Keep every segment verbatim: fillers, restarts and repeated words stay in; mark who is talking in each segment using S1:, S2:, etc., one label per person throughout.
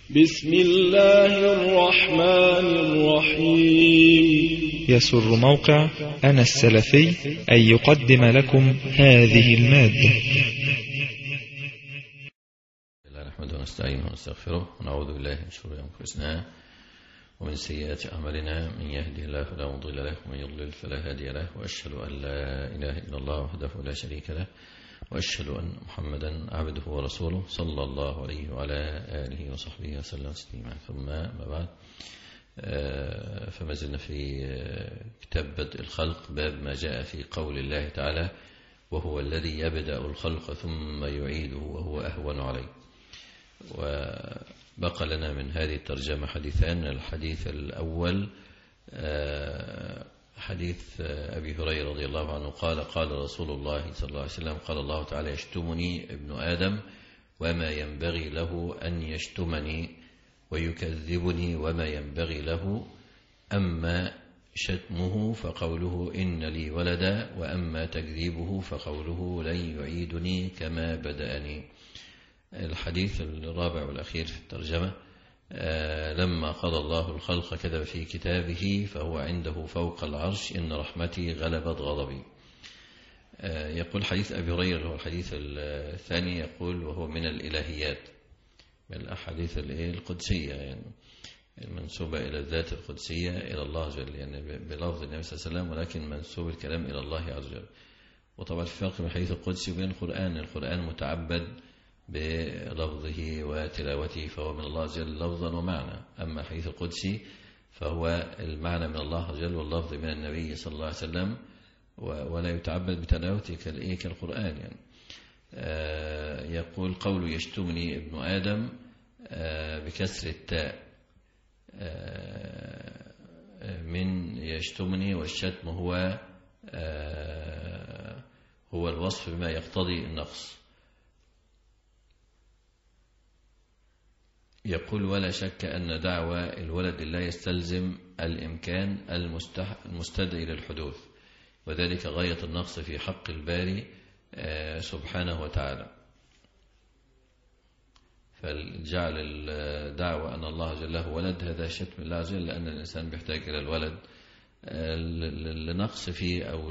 S1: بسم الله الرحمن الرحيم.
S2: يسر موقع أنا السلفي أن يقدم لكم هذه المادة.
S3: نحمده ونستعينه ونستغفره ونعوذ بالله من شرور أنفسنا ومن سيئات أعمالنا، من يهده الله فلا مضل له ومن يضلل فلا هادي له، وأشهد أن لا إله إلا الله وحده لا شريك له، وأشهد أن محمدا عبده ورسوله صلى الله عليه وعلى آله وصحبه وسلم تسليما. ثم ما بعد، فما زلنا في كتاب بدء الخلق، باب ما جاء في قول الله تعالى: وهو الذي يبدأ الخلق ثم يعيده وهو أهون عليه. وبقى لنا من هذه الترجمة حديثان. الحديث الأول حديث أبي هريرة رضي الله عنه قال: قال رسول الله صلى الله عليه وسلم: قال الله تعالى: يشتمني ابن آدم وما ينبغي له أن يشتمني، ويكذبني وما ينبغي له، أما شتمه فقوله إن لي ولدا، وأما تكذيبه فقوله لن يعيدني كما بدأني. الحديث الرابع والأخير في الترجمة: آه لما قضى الله الخلق كتب في كتابه فهو عنده فوق العرش إن رحمتي غلبت غضبي. آه يقول حديث أبي هريرة، هو الحديث الثاني، يقول وهو من الإلهيات، من الأحاديث القدسية، يعني المنسوبة إلى الذات القدسية إلى الله جل، يعني بلفظ النبي صلى الله عليه وسلم، ولكن منسوب الكلام إلى الله عز وجل. وطبعا في فرق بين الحديث القدسي وبين القرآن. القرآن متعبد بلفظه وتلاوته فهو من الله عز وجل لفظا ومعنى، أما الحديث القدسي فهو المعنى من الله عز وجل واللفظ من النبي صلى الله عليه وسلم، ولا يتعبد بتلاوته كالقرآن. يعني آه يقول: قول يشتمني ابن آدم آه بكسر التاء، آه من يشتمني، والشتم هو آه هو الوصف بما يقتضي النقص. يقول: ولا شك أن دعوى الولد لا يستلزم الإمكان المستدعي للحدوث، وذلك غاية النقص في حق الباري سبحانه وتعالى. فجعل الدعوة أن الله جل له ولد هذا شتم الله عز وجل، لأن الإنسان بيحتاج إلى الولد لنقص فيه أو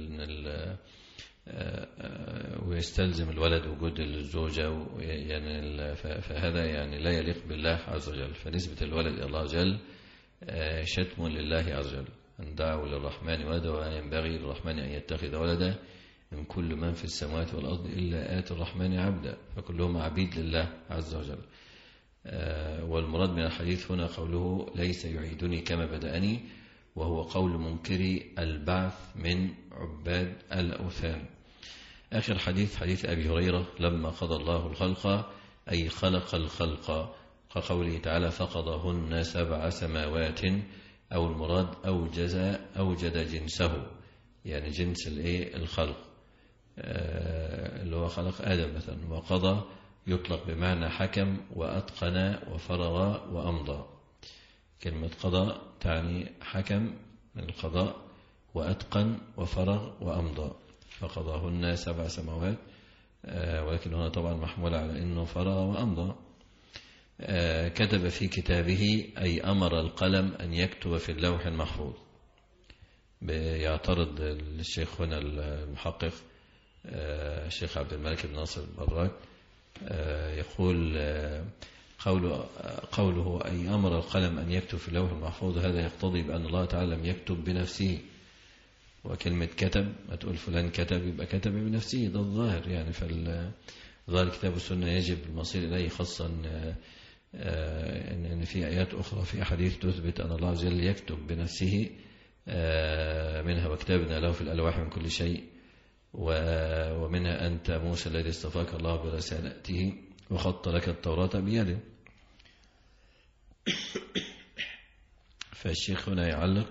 S3: ويستلزم الولد وجود الزوجة، يعني فهذا يعني لا يليق بالله عز وجل. فنسبة الولد إلى الله عز وجل شتم لله عز وجل. أن دعوا للرحمن ولدا وما ينبغي للرحمن أن يتخذ ولدا، من كل من في السماوات والأرض إلا آتي الرحمن عبدا، فكلهم عبيد لله عز وجل. والمراد من الحديث هنا قوله ليس يعيدني كما بدأني، وهو قول منكري البعث من عباد الأوثان. آخر حديث حديث أبي هريرة: لما قضى الله الخلق أي خلق الخلق، كقوله تعالى: فقضهن سبع سماوات، أو المراد أوجز أوجد جنسه، يعني جنس الإيه الخلق اللي هو خلق آدم مثلا. وقضى يطلق بمعنى حكم وأتقن وفرغ وأمضى. كلمة قضى تعني حكم من القضاء، وأتقن وفرغ وأمضى. فقضاهن سبع سماوات، ولكن هنا طبعا محمول على أنه فرغ وأمضى. كتب في كتابه أي أمر القلم أن يكتب في اللوح المحفوظ. بيعترض الشيخ هنا المحقق الشيخ عبد الملك بن ناصر البراك، يقول: قوله, قوله أي أمر القلم أن يكتب في اللوح المحفوظ، هذا يقتضي بأن الله تعالى لم يكتب بنفسه. وكلمة كتب، ما تقول فلان كتب يبقى كتب بنفسه، ده الظاهر يعني. فالظاهر كتاب السنة يجب المصير إليه، خاصة أن في آيات أخرى في أحاديث تثبت أن الله عز وجل يكتب بنفسه، منها وكتابنا له في الألواح من كل شيء، ومنها أنت موسى الذي اصطفاك الله برسالته وخط لك التوراة بيده. فالشيخ هنا يعلق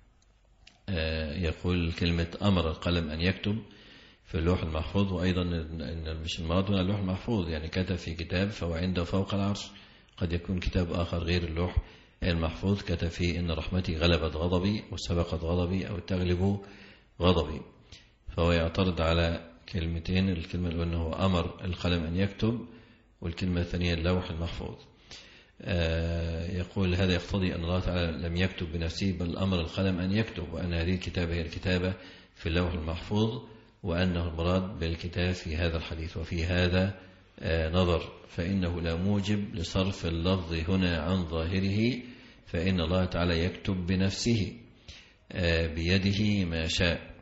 S3: يقول: كلمة أمر القلم أن يكتب في اللوح المحفوظ، وأيضا إن مش المراد هنا اللوح المحفوظ، يعني كتب في كتاب فهو عنده فوق العرش. قد يكون كتاب آخر غير اللوح المحفوظ كتب فيه إن رحمتي غلبت غضبي وسبقت غضبي أو تغلب غضبي. فهو يعترض على كلمتين، الكلمة الأولى أنه أمر القلم أن يكتب، والكلمة الثانية اللوح المحفوظ. يقول هذا يقتضي أن الله تعالى لم يكتب بنفسه بل أمر القلم أن يكتب، وأن هذه الكتابة هي الكتابة في اللوح المحفوظ، وأنه المراد بالكتاب في هذا الحديث. وفي هذا نظر، فإنه لا موجب لصرف اللفظ هنا عن ظاهره، فإن الله تعالى يكتب بنفسه بيده ما شاء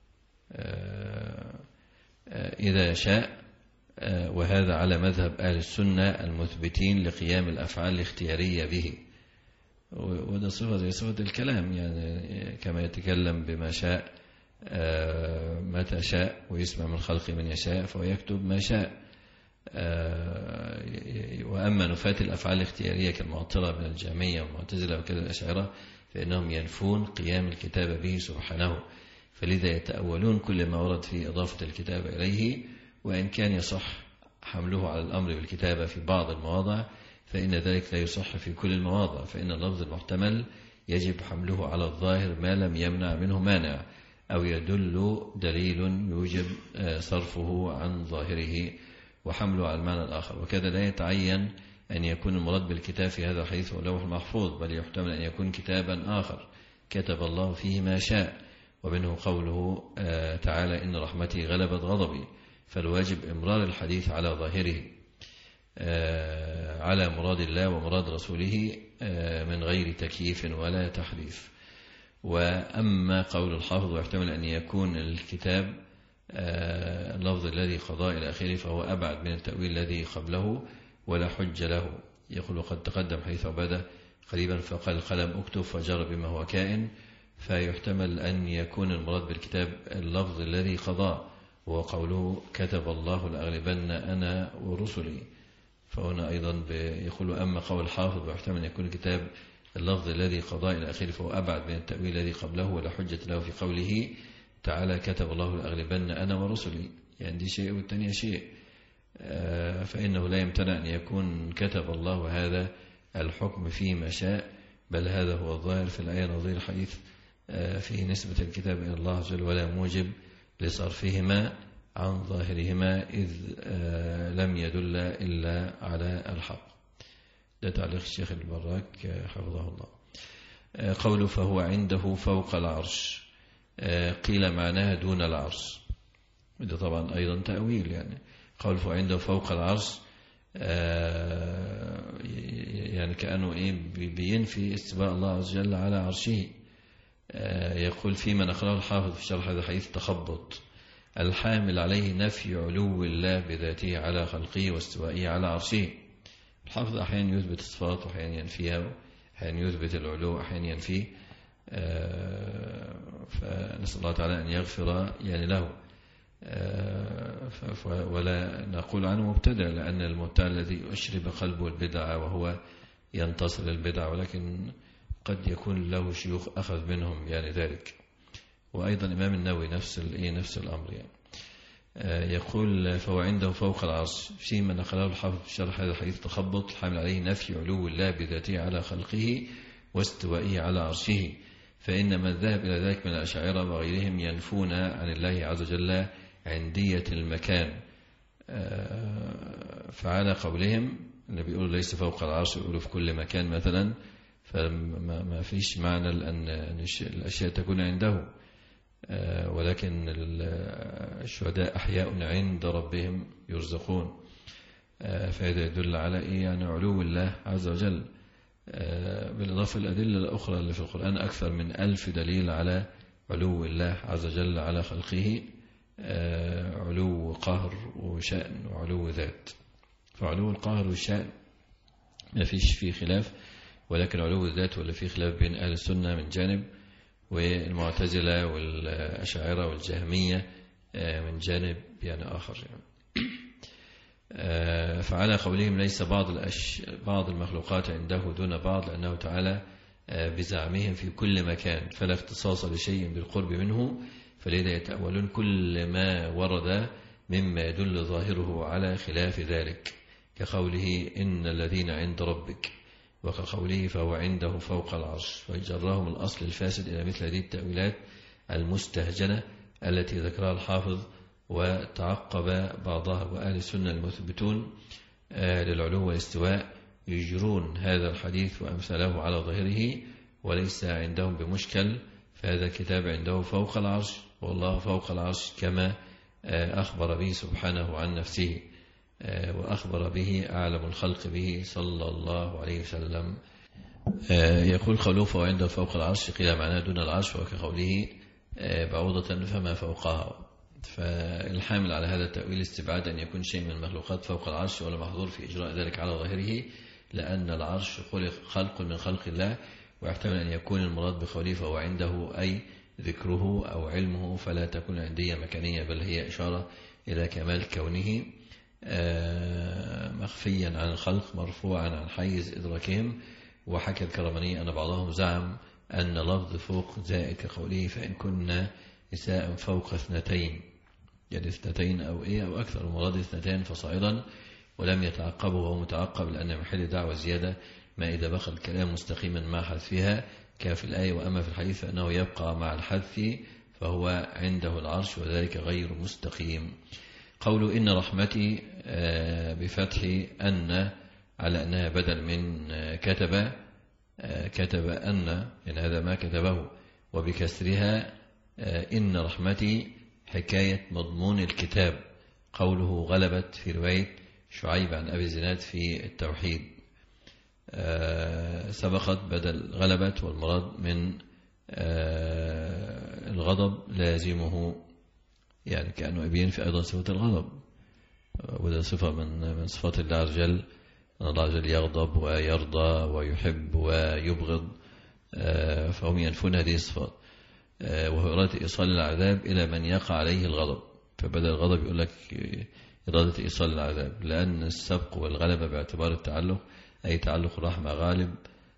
S3: إذا شاء، وهذا على مذهب أهل السنة المثبتين لقيام الأفعال الاختيارية به. وده صفة زي صفة الكلام، يعني كما يتكلم بما شاء متى شاء ويسمع من خلق من يشاء، فهو يكتب ما شاء. وأما نفاة الأفعال الاختيارية كالمعطلة من الجهمية والمعتزلة وكذا الأشاعرة فإنهم ينفون قيام الكتابة به سبحانه، فلذا يتأولون كل ما ورد في إضافة الكتابة إليه، وإن كان يصح حمله على الأمر بالكتابة في بعض المواضع فإن ذلك لا يصح في كل المواضع، فإن اللفظ المحتمل يجب حمله على الظاهر ما لم يمنع منه مانع أو يدل دليل يوجب صرفه عن ظاهره وحمله على المعنى الآخر. وكذا لا يتعين أن يكون المراد بالكتاب في هذا الحديث هو اللوح المحفوظ، بل يحتمل أن يكون كتابا آخر كتب الله فيه ما شاء، ومنه قوله تعالى إن رحمتي غلبت غضبي، فالواجب إمرار الحديث على ظاهره على مراد الله ومراد رسوله من غير تكييف ولا تحريف. وأما قول الحافظ ويحتمل أن يكون الكتاب اللفظ الذي قضاء إلى آخره فهو أبعد من التأويل الذي قبله ولا حج له. يقول قد تقدم حديث عبادة قريبا فقال القلم اكتب فجر بما هو كائن، فيحتمل أن يكون المراد بالكتاب اللفظ الذي قضاء وهو قوله كتب الله لأغلبن أنا ورسلي. فهنا أيضا يقول أما قول الحافظ ويحتمل أن يكون الكتاب اللفظ الذي قضاء إلى آخره فهو أبعد من التأويل الذي قبله ولا حجة له في قوله تعالى كتب الله لأغلبن أنا ورسلي، يعني دي شيء والتانية شيء. فإنه لا يمتنع أن يكون كتب الله هذا الحكم فيما شاء، بل هذا هو الظاهر في الآية نظير الحديث في نسبة الكتاب إلى الله عز وجل، ولا موجب لصرفهما عن ظاهرهما إذ لم يدل إلا على الحق. ده تعليق الشيخ البراك حفظه الله. قوله فهو عنده فوق العرش، قيل معناها دون العرش، ده طبعا أيضا تأويل، يعني قوله فهو عنده فوق العرش يعني كأنه إيه بينفي استواء الله عز وجل على عرشه. يقول فيما نقرأه الحافظ في شرح هذا الحديث تخبط الحامل عليه نفي علو الله بذاته على خلقه واستوائه على عرشه. الحافظ أحيانا يثبت الصفات وأحيانا ينفيها، أحيانا يثبت العلو أحيانا ينفيه، فنسأل الله تعالى أن يغفر يعني له، ولا نقول عنه مبتدع، لأن المبتدع الذي أشرب قلبه البدعة وهو ينتصر للبدعة، ولكن قد يكون له شيوخ أخذ منهم يعني ذلك. وأيضا الإمام النووي نفس نفس الأمر يعني. يقول فهو عنده فوق العرش، فيما نقله الحافظ في شرح هذا الحديث تخبط الحامل عليه نفي علو الله بذاته على خلقه واستوائه على عرشه، فإن من ذهب إلى ذلك من الأشاعرة وغيرهم ينفون عن الله عز وجل عندية المكان. فعلى قولهم اللي بيقولوا ليس فوق العرش يقولوا في كل مكان مثلا، فما فيش معنى أن الأشياء تكون عنده، ولكن الشهداء أحياء عند ربهم يرزقون، فهذا يدل على إيه؟ يعني علو الله عز وجل. بالإضافة الأدلة الأخرى اللي في القرآن أكثر من ألف دليل على علو الله عز وجل على خلقه، علو قهر وشأن وعلو ذات. فعلو القهر والشأن ما فيش فيه خلاف، ولكن علو الذات ولا فيه خلاف بين أهل السنة من جانب، والمعتزلة والأشاعرة والجهمية من جانب يعني آخر يعني. فعلى قولهم ليس بعض الأش... بعض المخلوقات عنده دون بعض، لأنه تعالى بزعمهم في كل مكان فلا اختصاص لشيء بالقرب منه، فلذا يتأولون كل ما ورد مما يدل ظاهره على خلاف ذلك، كقوله إن الذين عند ربك، وكقوله فهو عنده فوق العرش، ويجرهم الأصل الفاسد إلى مثل هذه التأويلات المستهجنة التي ذكرها الحافظ وتعقب بعضها. وأهل السنة المثبتون للعلو والاستواء يجرون هذا الحديث وأمثاله على ظاهره وليس عندهم بمشكل، فهذا الكتاب عنده فوق العرش، والله فوق العرش كما أخبر به سبحانه عن نفسه، وأخبر به أعلم الخلق به صلى الله عليه وسلم. يقول قوله فهو عنده فوق العرش، قيل معناه دون العرش، وكقوله بعوضة فما فوقها. فالحامل على هذا التأويل استبعاد أن يكون شيء من المخلوقات فوق العرش ولا محظور في إجراء ذلك على ظاهره، لأن العرش خلق من خلق الله، ويحتمل أن يكون المراد بقوله فهو عنده أي ذكره أو علمه، فلا تكون عندية مكانية، بل هي إشارة إلى كمال كونه مخفيا عن الخلق مرفوعا عن حيز إدراكهم. وحكى الكرماني أن بعضهم زعم أن لفظ فوق زائد كقوله فإن كنا نساء فوق اثنتين، يعني اثنتين أو إيه أو أكثر، المراد اثنتين فصاعدا، ولم يتعقبه وهو متعقب لأن محل دعوة زيادة ما إذا بقى الكلام مستقيما مع حذفها كافي الآية. وأما في الحديث فإنه يبقى مع الحذف فهو عنده العرش وذلك غير مستقيم. قول إن رحمتي بفتح أن على أنها بدل من كتب كتب أن، يعني هذا ما كتبه، وبكسرها إن رحمتي حكاية مضمون الكتاب. قوله غلبت في رواية شعيب عن أبي زناد في التوحيد سبقت بدل غلبت، والمراد من الغضب لازمه، يعني كأنه أبين في أيضا صفة الغضب، وده صفة من من صفات الله عز وجل، أن الله عز وجل يغضب ويرضى ويحب ويبغض، فهم ينفون هذه الصفات. وهو إرادة إيصال العذاب إلى من يقع عليه الغضب، فبدل الغضب يقول لك إرادة إيصال العذاب، لأن السبق والغلبة باعتبار التعلق أي تعلق الرحمة غالب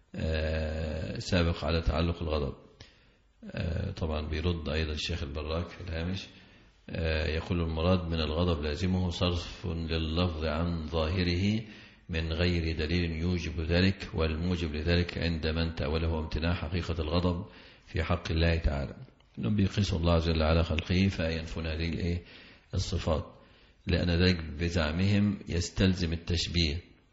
S3: سابق على تعلق الغضب. طبعا بيرد أيضا الشيخ البراك في الهامش، يقول المراد من الغضب لازمه صرف لللفظ عن ظاهره من غير دليل يوجب ذلك، والموجب لذلك عند من تأوله امتناع حقيقة الغضب في حق الله تعالى، إنهم بيقيسوا الله عز وجل على خلقه فينفون هذه الصفات، لأن ذلك بزعمهم يستلزم التشبيه،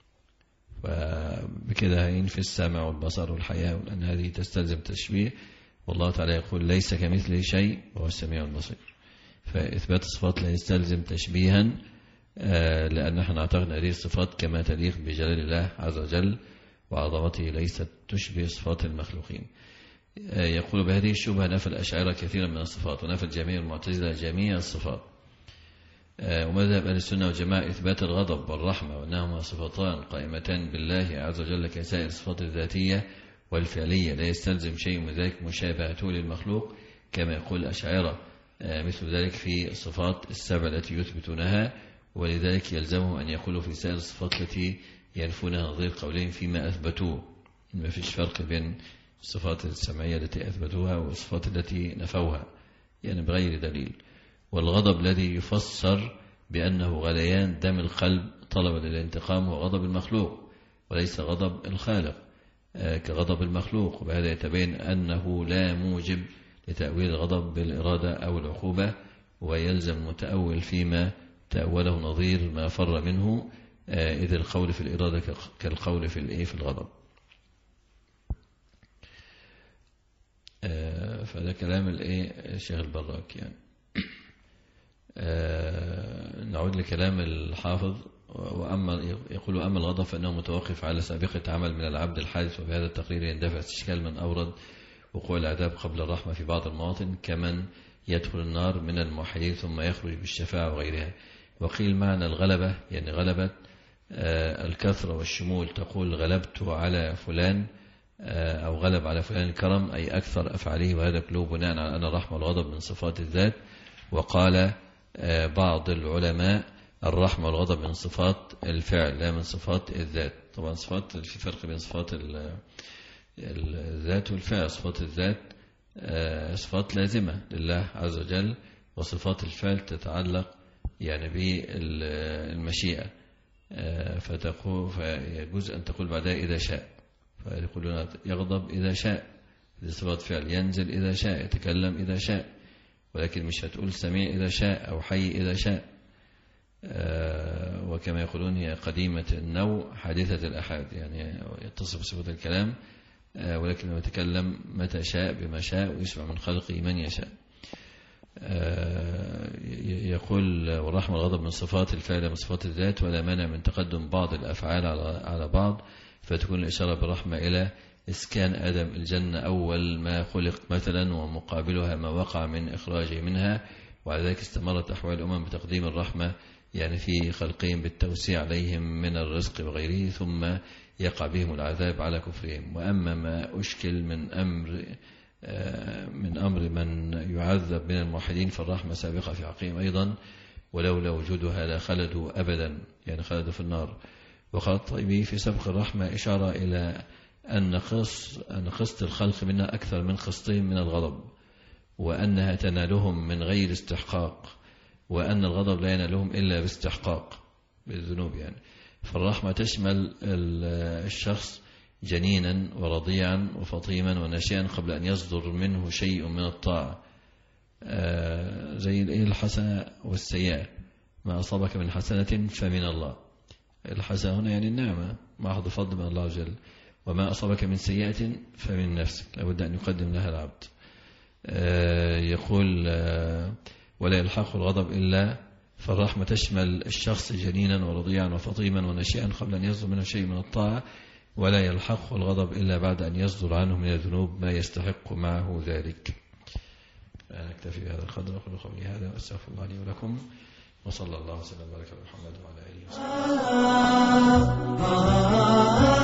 S3: فبكده هينفي السمع والبصر والحياة، لأن هذه تستلزم التشبيه، والله تعالى يقول ليس كمثله شيء وهو السميع البصير. فإثبات الصفات لا يستلزم تشبيها، لأن نحن نعتقد هذه الصفات كما تليق بجلال الله عز وجل وعظمته، ليست تشبه صفات المخلوقين. يقول بهذه الشبهة نفى الأشاعرة كثيرا من الصفات، ونفى الجميع المعتزلة جميع الصفات. ومذهب أهل السنة والجماعة إثبات الغضب والرحمة، وأنهما صفتان قائمتان بالله عز وجل كسائر الصفات الذاتية والفعلية، لا يستلزم شيء من ذلك مشابهته للمخلوق كما يقول الأشاعرة، مثل ذلك في الصفات السبع التي يثبتونها، ولذلك يلزمهم أن يقولوا في سائر الصفات التي ينفونها نظير قولين فيما أثبتوه، ما فيش فرق بين الصفات السمعية التي أثبتوها والصفات التي نفوها، يعني بغير دليل. والغضب الذي يفسر بأنه غليان دم القلب طلبا للانتقام هو غضب المخلوق وليس غضب الخالق كغضب المخلوق، وبهذا يتبين أنه لا موجب لتأويل الغضب بالإرادة أو العقوبة، ويلزم متأول فيما تأوله نظير ما فر منه، إذ القول في الإرادة كالقول في الإيه في الغضب. فهذا كلام الإيه الشيخ البراك. يعني نعود لكلام الحافظ، وأما يقول أما الغضب فإنه متوقف على سابقة عمل من العبد الحادث، وبهذا التقرير يندفع استشكال من أورد وقوع العذاب قبل الرحمة في بعض المواطن، كمن يدخل النار من الموحدين ثم يخرج بالشفاعة وغيرها. وقيل معنى الغلبة يعني غلبت الكثرة والشمول، تقول غلبت على فلان أو غلب على فلان الكرم أي أكثر أفعاله، وهذا كله بناء على أن الرحمة والغضب من صفات الذات. وقال بعض العلماء الرحمة والغضب من صفات الفعل لا من صفات الذات. طبعا صفات في فرق بين صفات الذات والفعل. صفات الذات صفات لازمة لله عز وجل، وصفات الفعل تتعلق يعني بالمشيئة، فتقول فيجوز أن تقول بعدها إذا شاء، فيقولون يغضب إذا شاء، هذه صفات فعل، ينزل إذا شاء، يتكلم إذا شاء، ولكن مش هتقول سميع إذا شاء أو حي إذا شاء. وكما يقولون هي قديمة النوع حادثة الأحاد، يعني يتصف بصفة الكلام ولكن يتكلم متى شاء بما شاء ويسمع من خلقه من يشاء. يقول والرحمة والغضب من صفات الفعل من صفات الذات، ولا مانع من تقدم بعض الأفعال على بعض، فتكون الإشارة بالرحمة إلى إسكان آدم الجنة أول ما خلق مثلا، ومقابلها ما وقع من إخراجه منها، وعلى ذلك استمرت أحوال الأمم بتقديم الرحمة يعني في خلقهم بالتوسيع عليهم من الرزق وغيره، ثم يقع بهم العذاب على كفرهم. وأما ما أشكل من أمر من أمر من يعذب من الموحدين فالرحمة سابقة في حقهم أيضا، ولولا وجودها لا خلدوا أبدا، يعني خلدوا في النار. وقال الطيبي في سبق الرحمة إشارة إلى أن قسط أن قسط الخلق منها أكثر من قسطهم من الغضب، وأنها تنالهم من غير استحقاق، وأن الغضب لا ينالهم إلا باستحقاق بالذنوب يعني. فالرحمة تشمل الشخص جنينا ورضيعا وفطيما وناشئا قبل أن يصدر منه شيء من الطاعة، زي الحسنة والسيئة، ما أصابك من حسنة فمن الله. الحسنة هنا يعني النعمة محض فضل من الله عز وجل، وما أصابك من سيئة فمن نفسك، لابد أن يقدم لها العبد. يقول ولا يلحق الغضب إلا، فالرحمة تشمل الشخص جنينا ورضيعا وفطيما وناشئا قبل أن يصدر منه شيء من الطاعة، ولا يلحق الغضب إلا بعد أن يصدر عنه من الذنوب ما يستحق معه ذلك. نكتفي بهذا القدر، أقول قولي هذا وأستغفر الله لي ولكم، وصلى الله وسلم وبارك على محمد وعلى آله وصحبه.